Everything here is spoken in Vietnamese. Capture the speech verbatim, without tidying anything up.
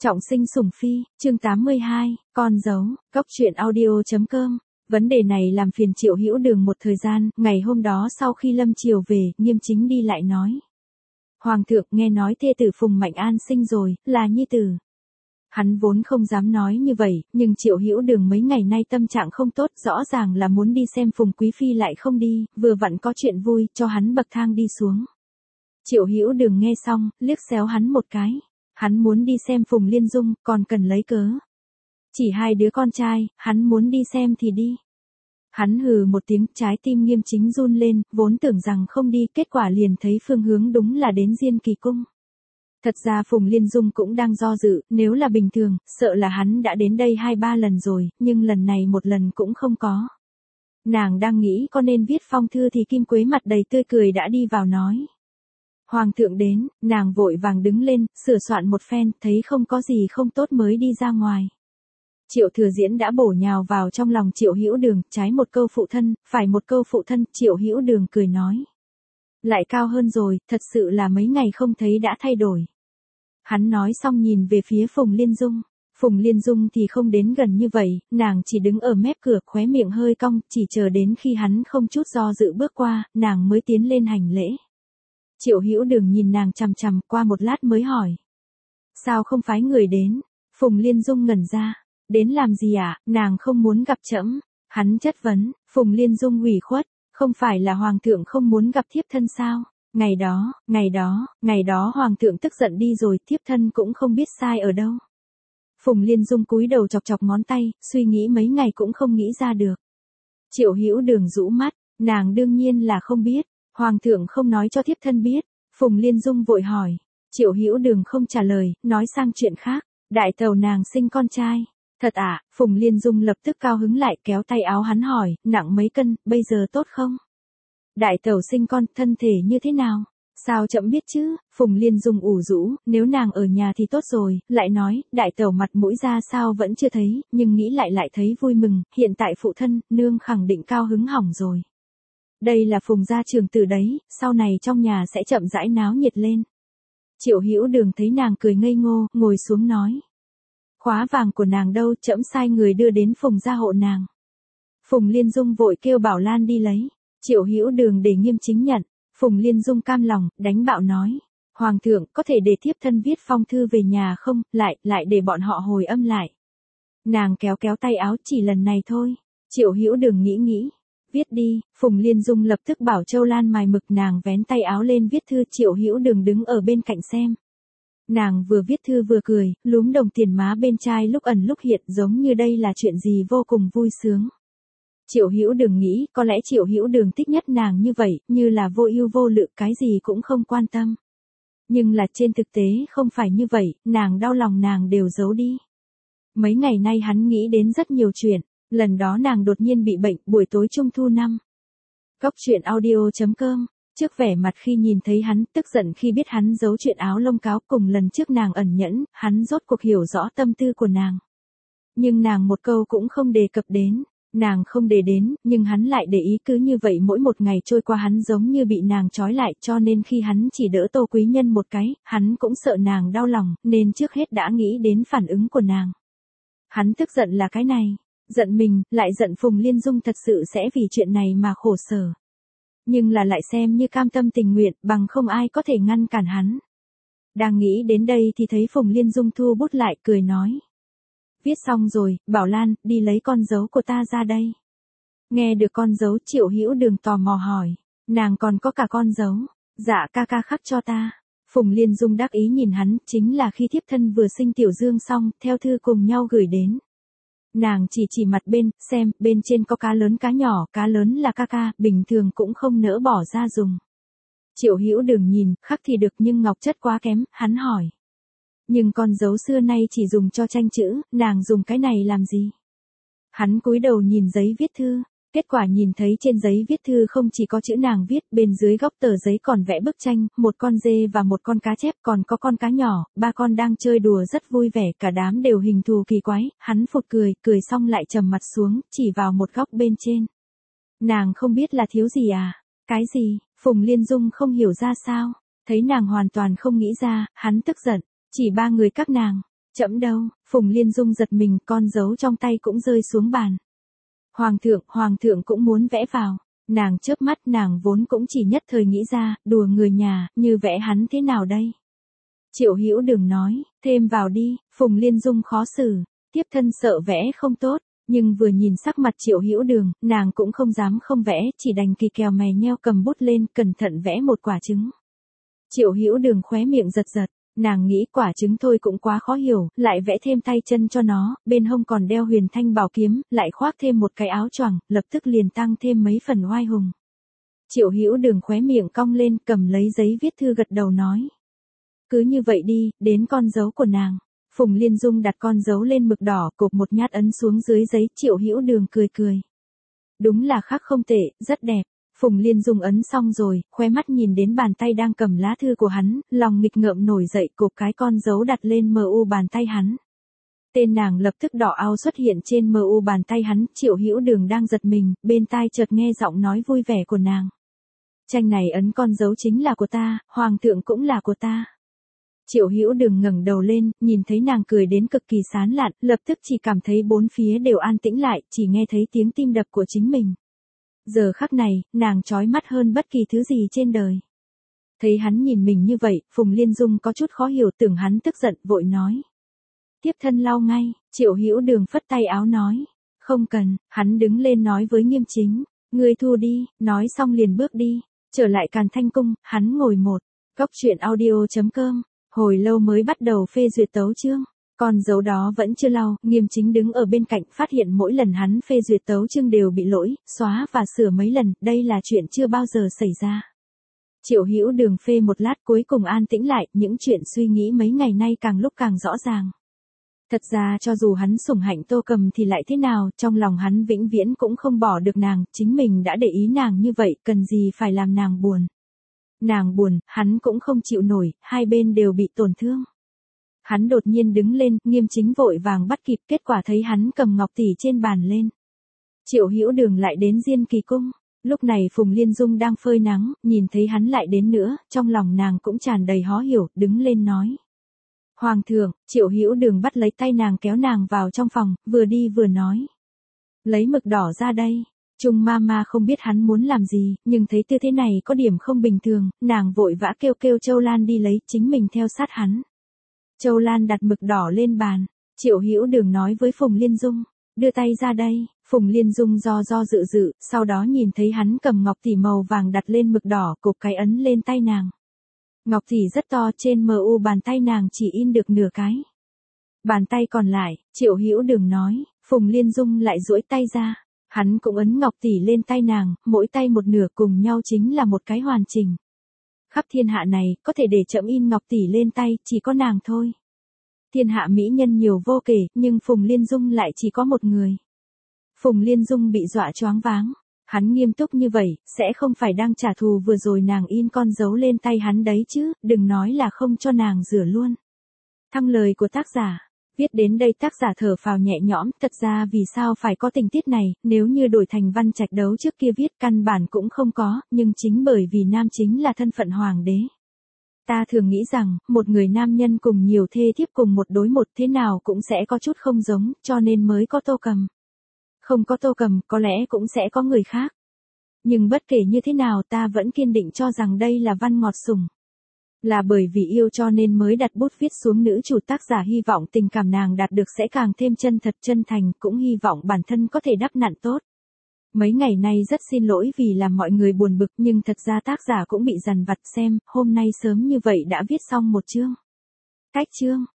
Trọng sinh sủng phi, chương tám mươi hai, con dấu, góc truyện audio.com. Vấn đề này làm phiền Triệu Hữu Đường một thời gian, ngày hôm đó sau khi Lâm Triều về, Nghiêm Chính đi lại nói. Hoàng thượng nghe nói thê tử Phùng Mạnh An sinh rồi, là nhi tử. Hắn vốn không dám nói như vậy, nhưng Triệu Hữu Đường mấy ngày nay tâm trạng không tốt, rõ ràng là muốn đi xem Phùng Quý Phi lại không đi, vừa vặn có chuyện vui, cho hắn bậc thang đi xuống. Triệu Hữu Đường nghe xong, liếc xéo hắn một cái. Hắn muốn đi xem Phùng Liên Dung, còn cần lấy cớ. Chỉ hai đứa con trai, hắn muốn đi xem thì đi. Hắn hừ một tiếng, trái tim Nghiêm Chính run lên, vốn tưởng rằng không đi, kết quả liền thấy phương hướng đúng là đến Diên Kỳ Cung. Thật ra Phùng Liên Dung cũng đang do dự, nếu là bình thường, sợ là hắn đã đến đây hai ba lần rồi, nhưng lần này một lần cũng không có. Nàng đang nghĩ có nên viết phong thư thì Kim Quế mặt đầy tươi cười đã đi vào nói. Hoàng thượng đến, nàng vội vàng đứng lên, sửa soạn một phen, thấy không có gì không tốt mới đi ra ngoài. Triệu Thừa Diễn đã bổ nhào vào trong lòng Triệu Hữu Đường, trái một câu phụ thân, phải một câu phụ thân, Triệu Hữu Đường cười nói. Lại cao hơn rồi, thật sự là mấy ngày không thấy đã thay đổi. Hắn nói xong nhìn về phía Phùng Liên Dung. Phùng Liên Dung thì không đến gần như vậy, nàng chỉ đứng ở mép cửa, khóe miệng hơi cong, chỉ chờ đến khi hắn không chút do dự bước qua, nàng mới tiến lên hành lễ. Triệu Hữu Đường nhìn nàng chằm chằm, qua một lát mới hỏi. Sao không phái người đến? Phùng Liên Dung ngẩn ra. Đến làm gì ạ? À? Nàng không muốn gặp trẫm. Hắn chất vấn. Phùng Liên Dung ủy khuất. Không phải là Hoàng thượng không muốn gặp thiếp thân sao? Ngày đó, ngày đó, ngày đó Hoàng thượng tức giận đi rồi, thiếp thân cũng không biết sai ở đâu. Phùng Liên Dung cúi đầu chọc chọc ngón tay, suy nghĩ mấy ngày cũng không nghĩ ra được. Triệu Hữu Đường rũ mắt. Nàng đương nhiên là không biết. Hoàng thượng không nói cho thiếp thân biết. Phùng Liên Dung vội hỏi. Triệu Hữu Đường không trả lời, nói sang chuyện khác. Đại tẩu nàng sinh con trai. Thật ạ? À? Phùng Liên Dung lập tức cao hứng lại, kéo tay áo hắn hỏi, nặng mấy cân, bây giờ tốt không? Đại tẩu sinh con, thân thể như thế nào? Sao chậm biết chứ? Phùng Liên Dung ủ rũ, nếu nàng ở nhà thì tốt rồi, lại nói, đại tẩu mặt mũi ra sao vẫn chưa thấy, nhưng nghĩ lại lại thấy vui mừng, hiện tại phụ thân, nương khẳng định cao hứng hỏng rồi. Đây là Phùng gia trường tử đấy, sau này trong nhà sẽ chậm rãi náo nhiệt lên. Triệu Hữu Đường thấy nàng cười ngây ngô, ngồi xuống nói. Khóa vàng của nàng đâu, trẫm sai người đưa đến Phùng gia hộ nàng. Phùng Liên Dung vội kêu Bảo Lan đi lấy. Triệu Hữu Đường để Nghiêm Chính nhận. Phùng Liên Dung cam lòng, đánh bạo nói. Hoàng thượng, có thể để thiếp thân viết phong thư về nhà không, lại, lại để bọn họ hồi âm lại. Nàng kéo kéo tay áo, chỉ lần này thôi. Triệu Hữu Đường nghĩ nghĩ. Viết đi. Phùng Liên Dung lập tức bảo Châu Lan mài mực, nàng vén tay áo lên viết thư. Triệu Hữu Đường đứng ở bên cạnh xem. Nàng vừa viết thư vừa cười, lúm đồng tiền má bên trai lúc ẩn lúc hiện, giống như đây là chuyện gì vô cùng vui sướng. Triệu Hữu Đường nghĩ, có lẽ Triệu Hữu Đường thích nhất nàng như vậy, như là vô ưu vô lự, cái gì cũng không quan tâm. Nhưng là trên thực tế không phải như vậy, nàng đau lòng nàng đều giấu đi. Mấy ngày nay hắn nghĩ đến rất nhiều chuyện, lần đó nàng đột nhiên bị bệnh, buổi tối trung thu năm. Góc truyện audio.com. Trước vẻ mặt khi nhìn thấy hắn, tức giận khi biết hắn giấu chuyện áo lông cáo, cùng lần trước nàng ẩn nhẫn, hắn rốt cuộc hiểu rõ tâm tư của nàng. Nhưng nàng một câu cũng không đề cập đến, nàng không để đến, nhưng hắn lại để ý, cứ như vậy mỗi một ngày trôi qua hắn giống như bị nàng trói lại, cho nên khi hắn chỉ đỡ Tô Quý Nhân một cái, hắn cũng sợ nàng đau lòng, nên trước hết đã nghĩ đến phản ứng của nàng. Hắn tức giận là cái này, giận mình, lại giận Phùng Liên Dung thật sự sẽ vì chuyện này mà khổ sở. Nhưng là lại xem như cam tâm tình nguyện, bằng không ai có thể ngăn cản hắn. Đang nghĩ đến đây thì thấy Phùng Liên Dung thu bút lại, cười nói. Viết xong rồi, Bảo Lan, đi lấy con dấu của ta ra đây. Nghe được con dấu, Triệu Hữu Đường tò mò hỏi. Nàng còn có cả con dấu. Dạ ca ca khắc cho ta. Phùng Liên Dung đắc ý nhìn hắn, chính là khi thiếp thân vừa sinh Tiểu Dương xong, theo thư cùng nhau gửi đến. Nàng chỉ chỉ mặt bên, xem, bên trên có cá lớn cá nhỏ, cá lớn là ca ca, bình thường cũng không nỡ bỏ ra dùng. Triệu Hữu Đường nhìn, khắc thì được nhưng ngọc chất quá kém, hắn hỏi. Nhưng con dấu xưa nay chỉ dùng cho tranh chữ, nàng dùng cái này làm gì? Hắn cúi đầu nhìn giấy viết thư, kết quả nhìn thấy trên giấy viết thư không chỉ có chữ nàng viết, bên dưới góc tờ giấy còn vẽ bức tranh, một con dê và một con cá chép, còn có con cá nhỏ, ba con đang chơi đùa rất vui vẻ, cả đám đều hình thù kỳ quái, hắn phụt cười, cười xong lại trầm mặt xuống, chỉ vào một góc bên trên. Nàng không biết là thiếu gì à? Cái gì? Phùng Liên Dung không hiểu ra sao, thấy nàng hoàn toàn không nghĩ ra, hắn tức giận, chỉ ba người các nàng. Chậm đâu, Phùng Liên Dung giật mình, con dấu trong tay cũng rơi xuống bàn. Hoàng thượng, hoàng thượng cũng muốn vẽ vào. Nàng chớp mắt, nàng vốn cũng chỉ nhất thời nghĩ ra, đùa người nhà, như vẽ hắn thế nào đây? Triệu Hữu Đường nói, thêm vào đi. Phùng Liên Dung khó xử, tiếp thân sợ vẽ không tốt, nhưng vừa nhìn sắc mặt Triệu Hữu Đường, nàng cũng không dám không vẽ, chỉ đành kỳ kèo mè nheo cầm bút lên, cẩn thận vẽ một quả trứng. Triệu Hữu Đường khóe miệng giật giật, nàng nghĩ quả trứng thôi cũng quá khó hiểu, lại vẽ thêm tay chân cho nó, bên hông còn đeo huyền thanh bảo kiếm, lại khoác thêm một cái áo choàng, lập tức liền tăng thêm mấy phần oai hùng. Triệu Hữu Đường khóe miệng cong lên, cầm lấy giấy viết thư gật đầu nói. Cứ như vậy đi, đến con dấu của nàng. Phùng Liên Dung đặt con dấu lên mực đỏ, cộp một nhát ấn xuống dưới giấy. Triệu Hữu Đường cười cười. Đúng là khắc không tệ, rất đẹp. Phùng Liên Dung ấn xong rồi, khóe mắt nhìn đến bàn tay đang cầm lá thư của hắn, lòng nghịch ngợm nổi dậy, cộp cái con dấu đặt lên mờ u bàn tay hắn. Tên nàng lập tức đỏ ao xuất hiện trên mờ u bàn tay hắn. Triệu Hữu Đường đang giật mình, bên tai chợt nghe giọng nói vui vẻ của nàng. Tranh này ấn con dấu chính là của ta, hoàng thượng cũng là của ta. Triệu Hữu Đường ngẩng đầu lên, nhìn thấy nàng cười đến cực kỳ sán lạn, lập tức chỉ cảm thấy bốn phía đều an tĩnh lại, chỉ nghe thấy tiếng tim đập của chính mình. Giờ khắc này, nàng chói mắt hơn bất kỳ thứ gì trên đời. Thấy hắn nhìn mình như vậy, Phùng Liên Dung có chút khó hiểu, tưởng hắn tức giận, vội nói. Tiếp thân lau ngay. Triệu Hữu Đường phất tay áo nói. Không cần. Hắn đứng lên nói với Nghiêm Chính. Ngươi thu đi. Nói xong liền bước đi. Trở lại Càn Thanh Cung, hắn ngồi một. Cốc truyện audio chấm com. Hồi lâu mới bắt đầu phê duyệt tấu chương. Con dấu đó vẫn chưa lau, Nghiêm Chính đứng ở bên cạnh phát hiện mỗi lần hắn phê duyệt tấu chương đều bị lỗi, xóa và sửa mấy lần, đây là chuyện chưa bao giờ xảy ra. Triệu Hữu Đường phê một lát cuối cùng an tĩnh lại, những chuyện suy nghĩ mấy ngày nay càng lúc càng rõ ràng. Thật ra cho dù hắn sủng hạnh Tô Cầm thì lại thế nào, trong lòng hắn vĩnh viễn cũng không bỏ được nàng, chính mình đã để ý nàng như vậy, cần gì phải làm nàng buồn. Nàng buồn, hắn cũng không chịu nổi, hai bên đều bị tổn thương. Hắn đột nhiên đứng lên, Nghiêm Chính vội vàng bắt kịp, kết quả thấy hắn cầm ngọc tỷ trên bàn lên. Triệu Hữu Đường lại đến Diên Kỳ Cung. Lúc này Phùng Liên Dung đang phơi nắng, nhìn thấy hắn lại đến nữa, trong lòng nàng cũng tràn đầy hó hiểu, đứng lên nói. Hoàng thượng. Triệu Hữu Đường bắt lấy tay nàng kéo nàng vào trong phòng, vừa đi vừa nói. Lấy mực đỏ ra đây. Trung ma ma không biết hắn muốn làm gì, nhưng thấy tư thế này có điểm không bình thường, nàng vội vã kêu kêu Châu Lan đi lấy, chính mình theo sát hắn. Châu Lan đặt mực đỏ lên bàn. Triệu Hữu Đường nói với Phùng Liên Dung. Đưa tay ra đây. Phùng Liên Dung do do dự dự, sau đó nhìn thấy hắn cầm ngọc tỷ màu vàng đặt lên mực đỏ, cộp cái ấn lên tay nàng. Ngọc tỷ rất to, trên mờ u bàn tay nàng chỉ in được nửa cái. Bàn tay còn lại, Triệu Hữu Đường nói, Phùng Liên Dung lại duỗi tay ra. Hắn cũng ấn ngọc tỷ lên tay nàng, mỗi tay một nửa cùng nhau chính là một cái hoàn chỉnh. Khắp thiên hạ này, có thể để chậm in ngọc tỷ lên tay, chỉ có nàng thôi. Thiên hạ mỹ nhân nhiều vô kể, nhưng Phùng Liên Dung lại chỉ có một người. Phùng Liên Dung bị dọa choáng váng. Hắn nghiêm túc như vậy, sẽ không phải đang trả thù vừa rồi nàng in con dấu lên tay hắn đấy chứ, đừng nói là không cho nàng rửa luôn. Thăng lời của tác giả. Viết đến đây tác giả thở phào nhẹ nhõm, thật ra vì sao phải có tình tiết này, nếu như đổi thành Văn Trạch Đấu trước kia viết căn bản cũng không có, nhưng chính bởi vì nam chính là thân phận hoàng đế. Ta thường nghĩ rằng, một người nam nhân cùng nhiều thê thiếp cùng một đối một thế nào cũng sẽ có chút không giống, cho nên mới có Tô Cầm. Không có Tô Cầm, có lẽ cũng sẽ có người khác. Nhưng bất kể như thế nào ta vẫn kiên định cho rằng đây là văn ngọt sủng. Là bởi vì yêu cho nên mới đặt bút viết xuống, nữ chủ tác giả hy vọng tình cảm nàng đạt được sẽ càng thêm chân thật chân thành, cũng hy vọng bản thân có thể đắp nặn tốt. Mấy ngày nay rất xin lỗi vì làm mọi người buồn bực, nhưng thật ra tác giả cũng bị dằn vặt xem, hôm nay sớm như vậy đã viết xong một chương. Cách chương.